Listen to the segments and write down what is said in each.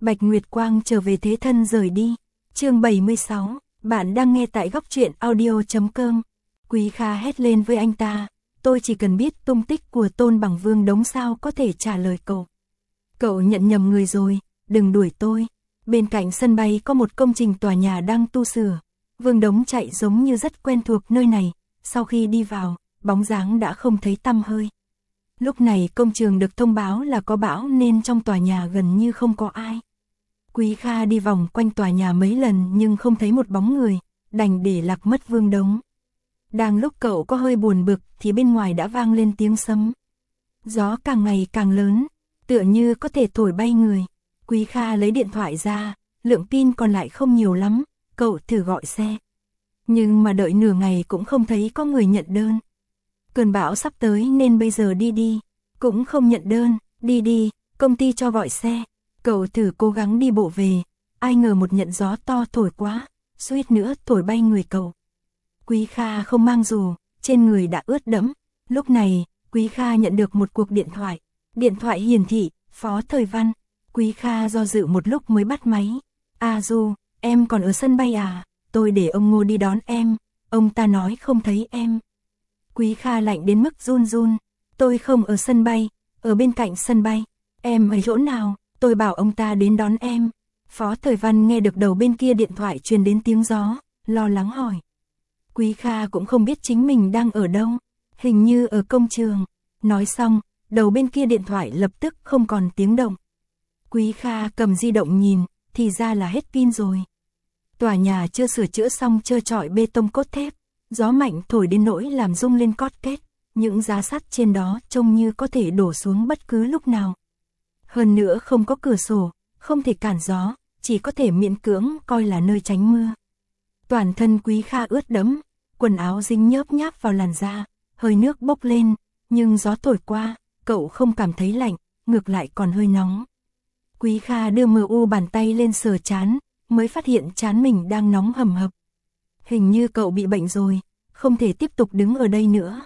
Bạch Nguyệt Quang trở về thế thân rời đi. Chương 76, bạn đang nghe tại góc truyện audio.com. Quý Kha hét lên với anh ta, tôi chỉ cần biết tung tích của Tôn Bằng Vương Đống sao có thể trả lời cậu. Cậu nhận nhầm người rồi, đừng đuổi tôi. Bên cạnh sân bay có một công trình tòa nhà đang tu sửa. Vương Đống chạy giống như rất quen thuộc nơi này, sau khi đi vào, bóng dáng đã không thấy tăm hơi. Lúc này công trường được thông báo là có bão nên trong tòa nhà gần như không có ai. Quý Kha đi vòng quanh tòa nhà mấy lần nhưng không thấy một bóng người, đành để lạc mất Vương Đống. Đang lúc cậu có hơi buồn bực thì bên ngoài đã vang lên tiếng sấm. Gió càng ngày càng lớn, tựa như có thể thổi bay người. Quý Kha lấy điện thoại ra, lượng pin còn lại không nhiều lắm, cậu thử gọi xe. Nhưng mà đợi nửa ngày cũng không thấy có người nhận đơn. Cơn bão sắp tới nên bây giờ đi, cũng không nhận đơn, đi, công ty cho gọi xe. Cậu thử cố gắng đi bộ về, ai ngờ một trận gió to thổi quá, suýt nữa thổi bay người cậu. Quý Kha không mang dù, trên người đã ướt đẫm. Lúc này, Quý Kha nhận được một cuộc điện thoại. Điện thoại hiển thị, Phó Thời Văn. Quý Kha do dự một lúc mới bắt máy. À Du, em còn ở sân bay à? Tôi để ông Ngô đi đón em, ông ta nói không thấy em. Quý Kha lạnh đến mức run run. Tôi không ở sân bay, ở bên cạnh sân bay. Em ở chỗ nào? Tôi bảo ông ta đến đón em. Phó Thời Văn nghe được đầu bên kia điện thoại truyền đến tiếng gió, lo lắng hỏi. Quý Kha cũng không biết chính mình đang ở đâu, hình như ở công trường. Nói xong, đầu bên kia điện thoại lập tức không còn tiếng động. Quý Kha cầm di động nhìn, thì ra là hết pin rồi. Tòa nhà chưa sửa chữa xong trơ trọi bê tông cốt thép, gió mạnh thổi đến nỗi làm rung lên cót két, những giá sắt trên đó trông như có thể đổ xuống bất cứ lúc nào. Hơn nữa không có cửa sổ, không thể cản gió, chỉ có thể miễn cưỡng coi là nơi tránh mưa. Toàn thân Quý Kha ướt đẫm, quần áo dính nhớp nháp vào làn da, hơi nước bốc lên, nhưng gió thổi qua, cậu không cảm thấy lạnh, ngược lại còn hơi nóng. Quý Kha đưa mờ u bàn tay lên sờ trán, mới phát hiện trán mình đang nóng hầm hập. Hình như cậu bị bệnh rồi, không thể tiếp tục đứng ở đây nữa.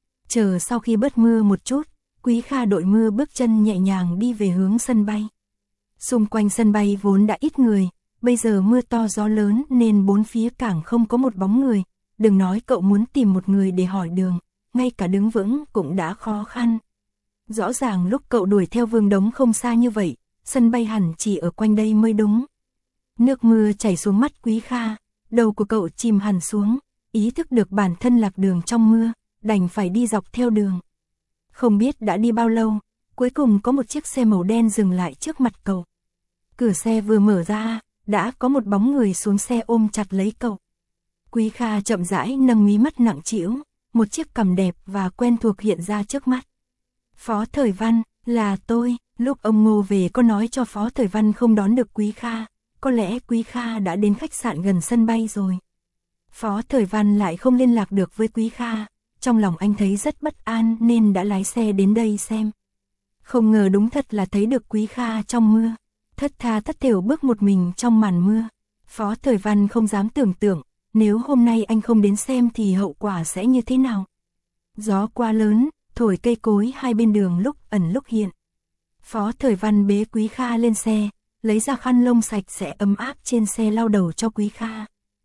Chờ sau khi bớt mưa một chút, Quý Kha đội mưa bước chân nhẹ nhàng đi về hướng sân bay. Xung quanh sân bay vốn đã ít người, bây giờ mưa to gió lớn nên bốn phía càng không có một bóng người. Đừng nói cậu muốn tìm một người để hỏi đường, ngay cả đứng vững cũng đã khó khăn. Rõ ràng lúc cậu đuổi theo Vương Đống không xa như vậy, sân bay hẳn chỉ ở quanh đây mới đúng. Nước mưa chảy xuống mắt Quý Kha, đầu của cậu chìm hẳn xuống, ý thức được bản thân lạc đường trong mưa, đành phải đi dọc theo đường. Không biết đã đi bao lâu, cuối cùng có một chiếc xe màu đen dừng lại trước mặt cậu. Cửa xe vừa mở ra, đã có một bóng người xuống xe ôm chặt lấy cậu. Quý Kha chậm rãi nâng mí mắt nặng trĩu, một chiếc cằm đẹp và quen thuộc hiện ra trước mắt. Phó Thời Văn, là tôi. Lúc ông Ngô về có nói cho Phó Thời Văn không đón được Quý Kha, có lẽ Quý Kha đã đến khách sạn gần sân bay rồi. Phó Thời Văn lại không liên lạc được với Quý Kha, trong lòng anh thấy rất bất an nên đã lái xe đến đây xem. Không ngờ đúng thật là thấy được Quý Kha trong mưa, thất tha thất thểu bước một mình trong màn mưa. Phó Thời Văn không dám tưởng tượng, nếu hôm nay anh không đến xem thì hậu quả sẽ như thế nào. Gió quá lớn, thổi cây cối hai bên đường lúc ẩn lúc hiện. Phó Thời Văn bế Quý Kha lên xe, lấy ra khăn lông sạch sẽ ấm áp trên xe lau đầu cho Quý Kha.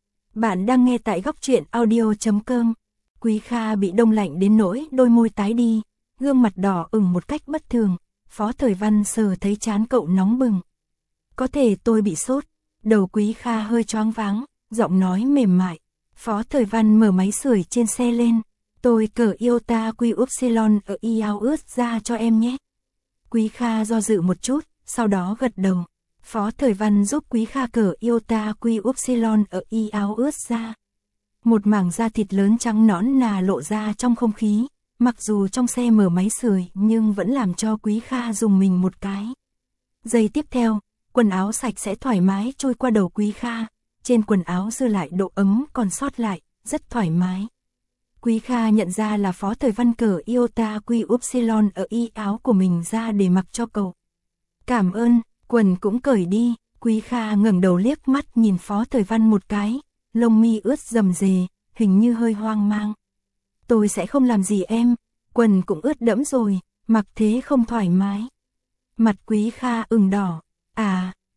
Bạn đang nghe tại góc truyện audio.com. Quý Kha bị đông lạnh đến nỗi đôi môi tái đi, gương mặt đỏ ửng một cách bất thường. Phó Thời Văn sờ thấy trán cậu nóng bừng. Có thể tôi bị sốt. Đầu Quý Kha hơi choáng váng, giọng nói mềm mại. Phó Thời Văn mở máy sưởi trên xe lên. Tôi cởi Iota Quy Upsilon ở Iao ướt ra cho em nhé. Quý Kha do dự một chút, sau đó gật đầu. Phó Thời Văn giúp Quý Kha cởi Iota Quy Upsilon ở Iao ướt ra. Một mảng da thịt lớn trắng nõn nà lộ ra trong không khí, mặc dù trong xe mở máy sưởi nhưng vẫn làm cho Quý Kha dùng mình một cái. Giây tiếp theo, quần áo sạch sẽ thoải mái trôi qua đầu Quý Kha, trên quần áo dư lại độ ấm còn sót lại, rất thoải mái. Quý Kha nhận ra là Phó Thời Văn cởi Iota Quy Upsilon ở y áo của mình ra để mặc cho cậu. Cảm ơn, quần cũng cởi đi. Quý Kha ngẩng đầu liếc mắt nhìn Phó Thời Văn một cái, lông mi ướt rầm rề, hình như hơi hoang mang. Tôi sẽ không làm gì em, quần cũng ướt đẫm rồi, mặc thế không thoải mái. Mặt Quý Kha ửng đỏ. À,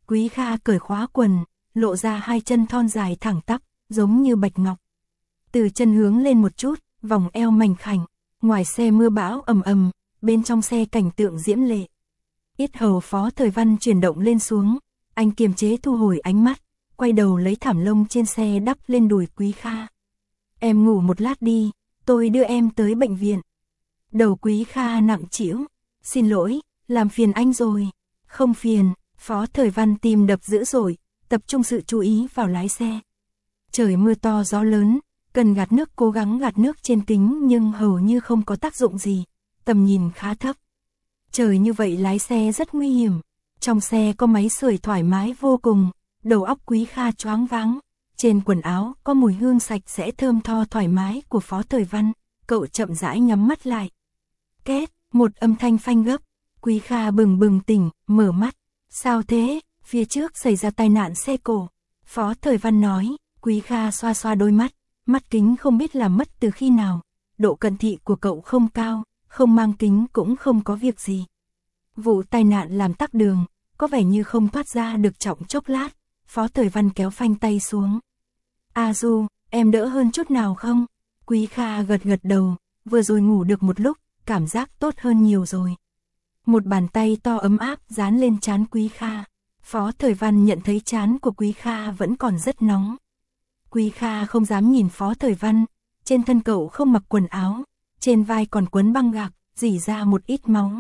Quý Kha cởi khóa quần, lộ ra hai chân thon dài thẳng tắp, giống như bạch ngọc. Từ chân hướng lên một chút, vòng eo mảnh khảnh, ngoài xe mưa bão ầm ầm, bên trong xe cảnh tượng diễm lệ. Yết hầu Phó Thời Văn chuyển động lên xuống, anh kiềm chế thu hồi ánh mắt, quay đầu lấy thảm lông trên xe đắp lên đùi Quý Kha. Em ngủ một lát đi, tôi đưa em tới bệnh viện. Đầu Quý Kha nặng trĩu, xin lỗi, làm phiền anh rồi. Không phiền, Phó Thời Văn tim đập dữ dội, tập trung sự chú ý vào lái xe. Trời mưa to gió lớn, cần gạt nước cố gắng gạt nước trên kính nhưng hầu như không có tác dụng gì, tầm nhìn khá thấp. Trời như vậy lái xe rất nguy hiểm, trong xe có máy sưởi thoải mái vô cùng, đầu óc Quý Kha choáng váng, trên quần áo có mùi hương sạch sẽ thơm tho thoải mái của Phó Thời Văn, cậu chậm rãi nhắm mắt lại. Két, một âm thanh phanh gấp, Quý Kha bừng bừng tỉnh, mở mắt, sao thế, phía trước xảy ra tai nạn xe cộ. Phó Thời Văn nói, Quý Kha xoa xoa đôi mắt, mắt kính không biết làm mất từ khi nào, độ cận thị của cậu không cao, không mang kính cũng không có việc gì. Vụ tai nạn làm tắc đường, có vẻ như không thoát ra được trọng chốc lát, Phó Thời Văn kéo phanh tay xuống. A Du, em đỡ hơn chút nào không? Quý Kha gật gật đầu, vừa rồi ngủ được một lúc, cảm giác tốt hơn nhiều rồi. Một bàn tay to ấm áp dán lên trán Quý Kha. Phó Thời Văn nhận thấy trán của Quý Kha vẫn còn rất nóng. Quý Kha không dám nhìn Phó Thời Văn, trên thân cậu không mặc quần áo, trên vai còn quấn băng gạc, rỉ ra một ít máu.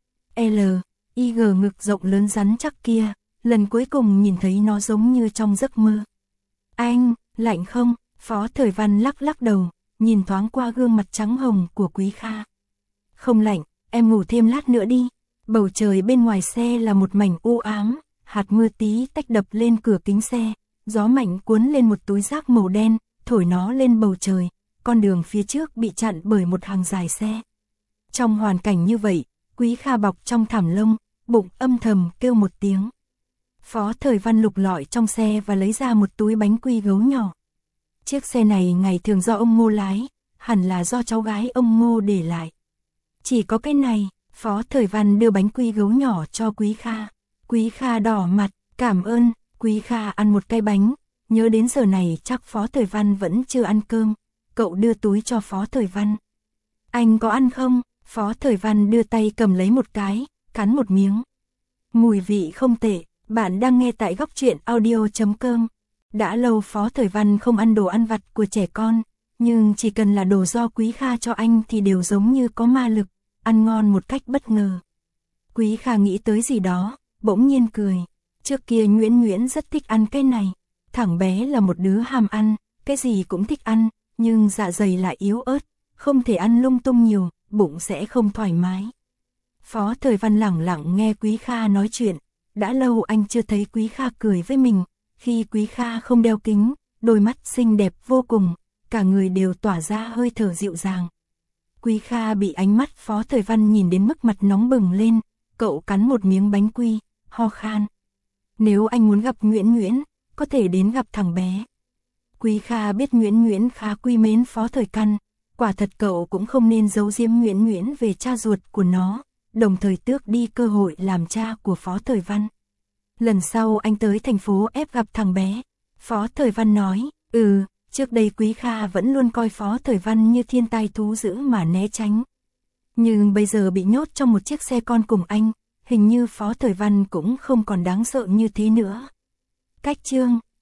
IG ngực rộng lớn rắn chắc kia, lần cuối cùng nhìn thấy nó giống như trong giấc mơ. Anh, lạnh không? Phó Thời Văn lắc lắc đầu, nhìn thoáng qua gương mặt trắng hồng của Quý Kha. Không lạnh, em ngủ thêm lát nữa đi. Bầu trời bên ngoài xe là một mảnh u ám, hạt mưa tí tách đập lên cửa kính xe, gió mạnh cuốn lên một túi rác màu đen, thổi nó lên bầu trời, con đường phía trước bị chặn bởi một hàng dài xe. Trong hoàn cảnh như vậy, Quý Kha bọc trong thảm lông, bụng âm thầm kêu một tiếng. Phó Thời Văn lục lọi trong xe và lấy ra một túi bánh quy gấu nhỏ. Chiếc xe này ngày thường do ông Ngô lái, hẳn là do cháu gái ông Ngô để lại. Chỉ có cái này, Phó Thời Văn đưa bánh quy gấu nhỏ cho Quý Kha. Quý Kha đỏ mặt, cảm ơn. Quý Kha ăn một cái bánh, nhớ đến giờ này chắc Phó Thời Văn vẫn chưa ăn cơm, cậu đưa túi cho Phó Thời Văn. Anh có ăn không? Phó Thời Văn đưa tay cầm lấy một cái, cắn một miếng. Mùi vị không tệ, bạn đang nghe tại góc truyện audio.com. Đã lâu Phó Thời Văn không ăn đồ ăn vặt của trẻ con, nhưng chỉ cần là đồ do Quý Kha cho anh thì đều giống như có ma lực, ăn ngon một cách bất ngờ. Quý Kha nghĩ tới gì đó, bỗng nhiên cười. Trước kia Nguyễn Nguyễn rất thích ăn cái này. Thằng bé là một đứa ham ăn, cái gì cũng thích ăn, nhưng dạ dày lại yếu ớt, không thể ăn lung tung nhiều, bụng sẽ không thoải mái. Phó Thời Văn lẳng lặng nghe Quý Kha nói chuyện, đã lâu anh chưa thấy Quý Kha cười với mình, khi Quý Kha không đeo kính, đôi mắt xinh đẹp vô cùng, cả người đều tỏa ra hơi thở dịu dàng. Quý Kha bị ánh mắt Phó Thời Văn nhìn đến mức mặt nóng bừng lên, cậu cắn một miếng bánh quy, ho khan. Nếu anh muốn gặp Nguyễn Nguyễn, có thể đến gặp thằng bé. Quý Kha biết Nguyễn Nguyễn khá quý mến Phó Thời Căn, quả thật cậu cũng không nên giấu giếm Nguyễn Nguyễn về cha ruột của nó, đồng thời tước đi cơ hội làm cha của Phó Thời Văn. Lần sau anh tới thành phố ép gặp thằng bé. Phó Thời Văn nói, trước đây Quý Kha vẫn luôn coi Phó Thời Văn như thiên tai thú dữ mà né tránh. Nhưng bây giờ bị nhốt trong một chiếc xe con cùng anh, hình như Phó Thời Văn cũng không còn đáng sợ như thế nữa. Cách chương